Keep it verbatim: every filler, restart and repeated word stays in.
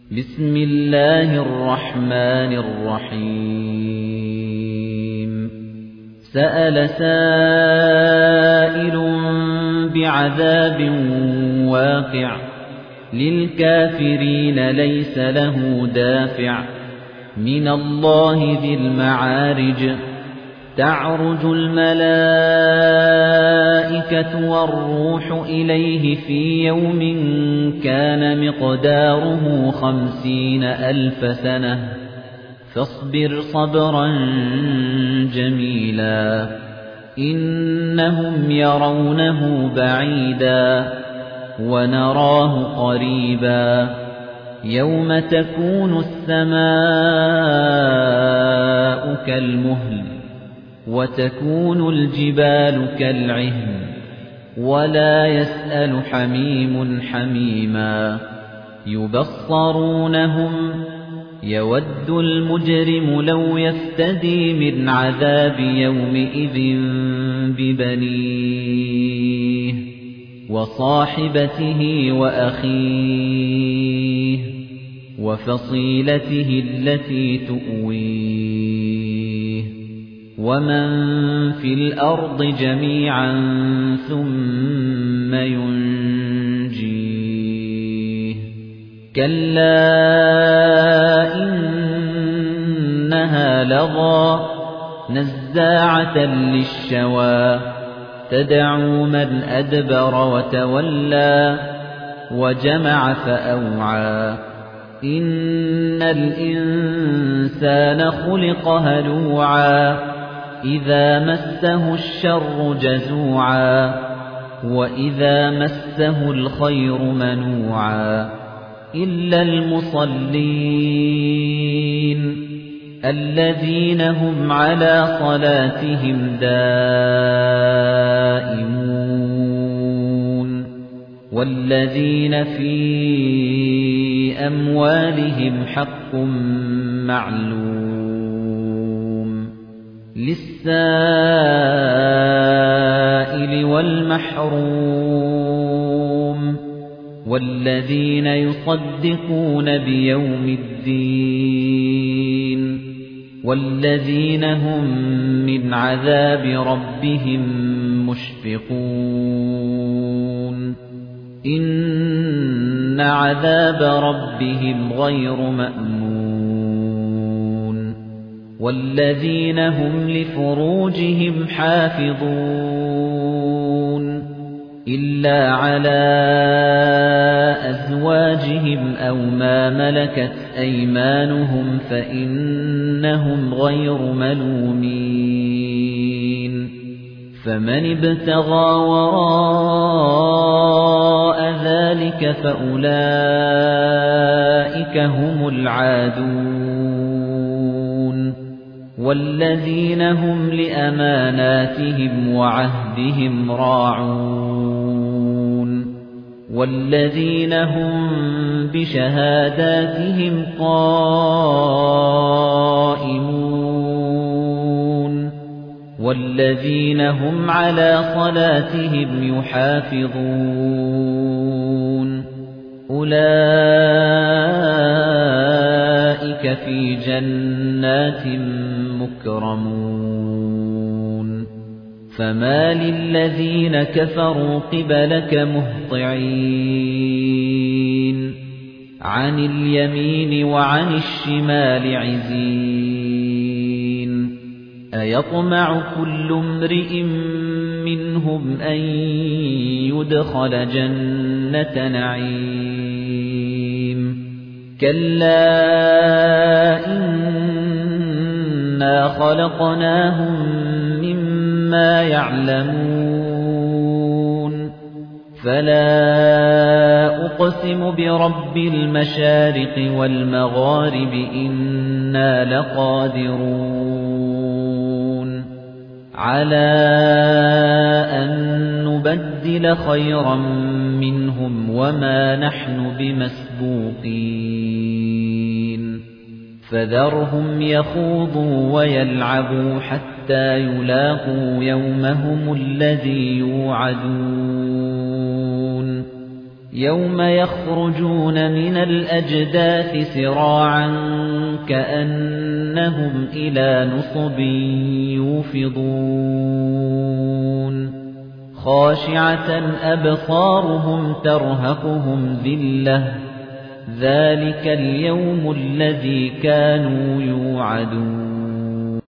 بسم الله الرحمن الرحيم سأل سائل بعذاب واقع للكافرين ليس له دافع من الله ذي المعارج تعرج الملائكة والروح إليه في يوم كان مقداره خمسين ألف سنة فاصبر صبرا جميلا إنهم يرونه بعيدا ونراه قريبا يوم تكون السماء كالمهل وتكون الجبال كالعهن ولا يسأل حميم حميما يبصرونهم يود المجرم لو يفتدي من عذاب يومئذ ببنيه وصاحبته وأخيه وفصيلته التي تؤويه ومن في الأرض جميعا ثم ينجيه كلا إنها لظى نزاعة للشوى تدعو من أدبر وتولى وجمع فأوعى إن الإنسان خلق هلوعا إذا مسه الشر جزوعا وإذا مسه الخير منوعا إلا المصلين الذين هم على صلاتهم دائمون والذين في أموالهم حق معلوم للسائل والمحروم والذين يصدقون بيوم الدين والذين هم من عذاب ربهم مشفقون إن عذاب ربهم غير مأمون والذين هم لفروجهم حافظون إلا على أزواجهم أو ما ملكت أيمانهم فإنهم غير ملومين فمن ابتغى وراء ذلك فأولئك هم العادون والذين هم لأماناتهم وعهدهم راعون والذين هم بشهاداتهم قائمون والذين هم على صلاتهم يحافظون أولئك في جنات مكرمون فما للذين كفروا قبلك مهطعين عن اليمين وعن الشمال عزين أيطمع كل امرئ منهم أن يدخل جنة نعيم كلا إنا خلقناهم مما يعلمون فلا أقسم برب المشارق والمغارب إنا لقادرون على أن نبدل خيرا منهم وما نحن بمسبوقين فذرهم يخوضوا ويلعبوا حتى يلاقوا يومهم الذي يوعدون يَوْمَ يَخْرُجُونَ مِنَ الْأَجْدَاثِ سِرَاعًا كَأَنَّهُمْ إِلَى نُصُبٍ يُوفِضُونَ خَاشِعَةً أَبْصَارُهُمْ تَرْهَقُهُمْ ذِلَّةٌ ذَلِكَ الْيَوْمُ الَّذِي كَانُوا يُوعَدُونَ